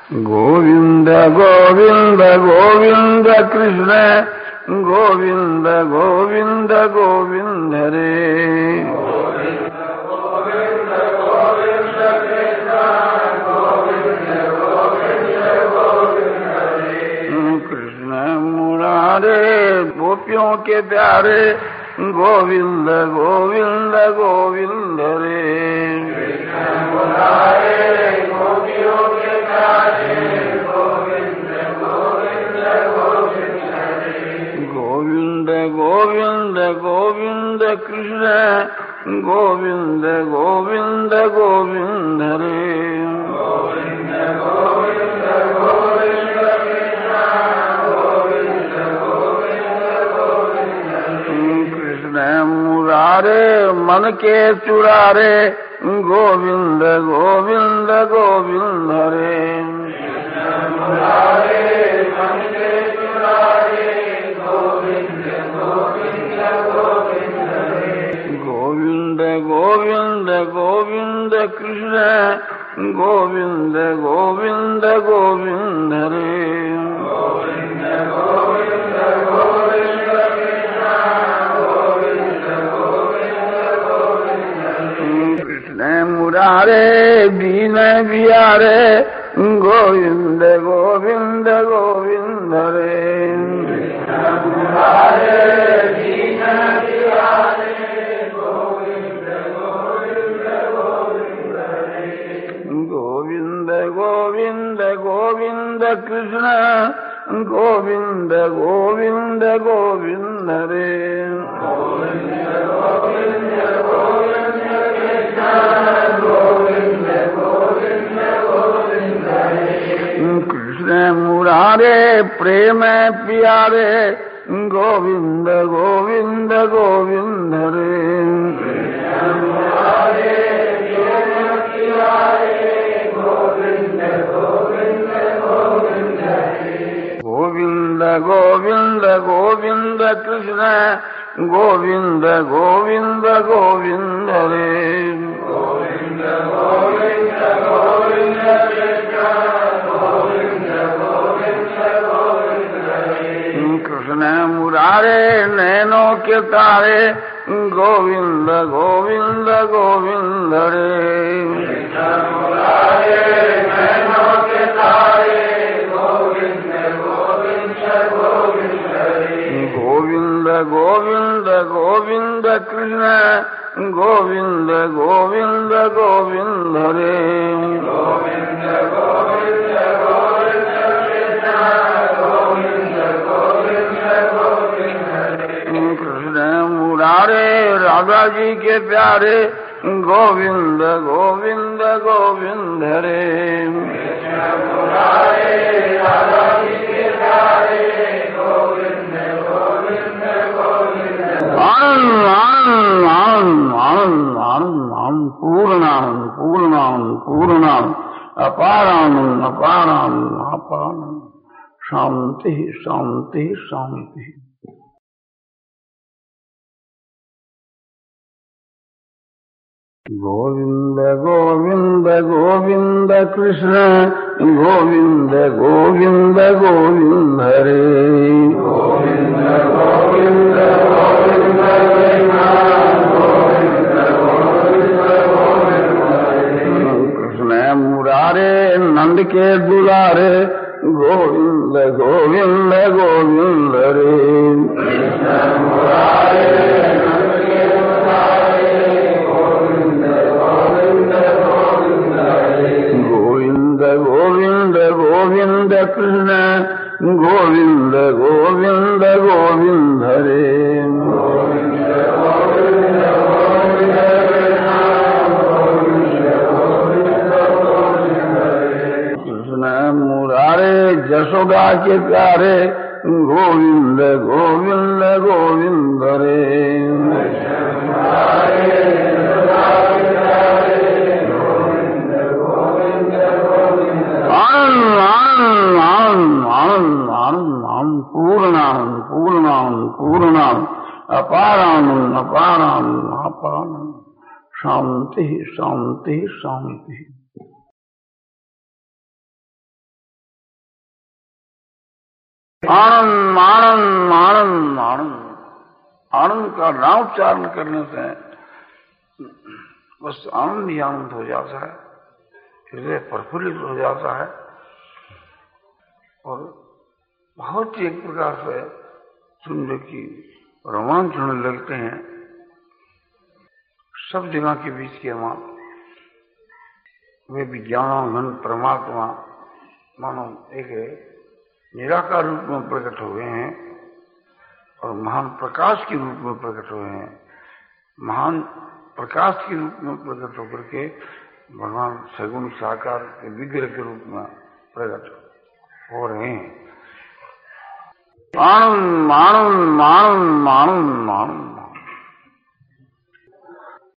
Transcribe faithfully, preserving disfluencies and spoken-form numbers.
गोविंद गोविंद गोविंद कृष्ण गोविंद गोविंद गोविंद रे। कृष्ण मुरारे गोपियों के प्यारे गोविंद गोविंद गोविंद रे। गोपियों के प्यारे गोविंद गोविंद गोविंद रे। गोविंद गोविंद गोविंद कृष्ण गोविंद गोविंद गोविंद रे। गोविंद गोविंद गोविंद कृष्ण गोविंद गोविंद गोविंद रे। कृष्ण मुरारे मन के चुरारे गोविंद गोविंद गोविंद रे। कृष्ण मुरारे मन के चुरारे गोविंद गोविंद गोविंद रे। गोविंद गोविंद गोविंद कृष्ण गोविंद गोविंद गोविंद रे। गोविंद गोविंद गोविंद कृष्ण गोविंद गोविंद गोविंद रे। कृष्ण मुरारे दीन बियारे गोविंद गोविंद गोविंद रे। कृष्ण मुरारे दीन बियारे गोविंद गोविंद गोविंद रे। गोविंद गोविंद गोविंद कृष्ण गोविंद गोविंद गोविंद रे। गोविंद गोविंद गोविंद कृष्ण गोविंद गोविंद गोविंद रे। कृष्ण मुरारे प्रेम प्यारे गोविंद गोविंद गोविंद रे। कृष्ण मुरारे प्रेम प्यारे गोविंद गोविंद गोविंद रे। गोविंद गोविंद गोविंद कृष्ण गोविंद गोविंद गोविंद रे। गोविंद गोविंद गोविंद कृष्ण गोविंद गोविंद गोविंद रे। कृष्ण मुरारे नैनों के तारे गोविंद गोविंद गोविंद रे। कृष्ण मुरारे नैनों के तारे गोविंद गोविंद गोविंद रे। गोविंद गोविंद गोविंद कृष्ण गोविंद गोविंद गोविंद रे। गोविंद गोविंद गोविंद कृष्ण गोविंद गोविंद गोविंद रे। कृष्ण मुरारे राधा जी के प्यारे गोविंद गोविंद गोविंद रे। कृष्ण मुरारे राधा जी के प्यारे गोविंद गोविंद गोविंद रे। आनंद आनंद आनंद आनंद आनंद आनंद पूर्णानंद पूर्णानंद पूर्णानंद अपारानंद अपारानंद अपारानंद। शांति शांति शांति। गोविंद गोविंद गोविंद कृष्ण गोविंद गोविंद गोविंद रे। गोविंद गोविंद गोविंद कृष्ण गोविंद गोविंद गोविंद रे। कृष्ण मुरारे नंद के दुलारे गोविंद गोविंद गोविंद रे। कृष्ण मुरारे नंद के दुलारे गोविंद गोविंद गोविंद रे। गोविंद गोविंद गोविंद कृष्ण गोविंद गोविंद गोविंद रे। गोविंद गोविंद गोविंद कृष्ण गोविंद गोविंद गोविंद रे। कृष्ण मुरारे जशोदा के प्यारे गोविंद गोविंद गोविंद रे। कृष्ण मुरारे जशोदा के प्यारे गोविंद गोविंद गोविंद रे। आनंद आनंद आनंद आनंद आनंद आनंद पूर्णानंद पूर्णानंद पूर्णानंद अपारानंद अपारानंद अपारानंद। शांति शांति शांति। आनंद आनंद आनंद आनंद आनंद का नामोच्चारण करने से बस आनंद ही आनंद हो जाता है, हृदय प्रफुल्लित हो जाता है और बहुत ही एक प्रकार से सुनने की रोमांच होने लगते हैं। सब जगह के बीच के मां वे विज्ञानाघन परमात्मा मानो एक निराकार रूप में प्रकट हुए हैं और महान प्रकाश के रूप में प्रकट हुए हैं। महान प्रकाश के रूप में प्रकट होकर के भगवान सगुण साकार के विग्रह के रूप में प्रकट हो रहे हैं। आनंद आनंद आनंद आनंद आनंद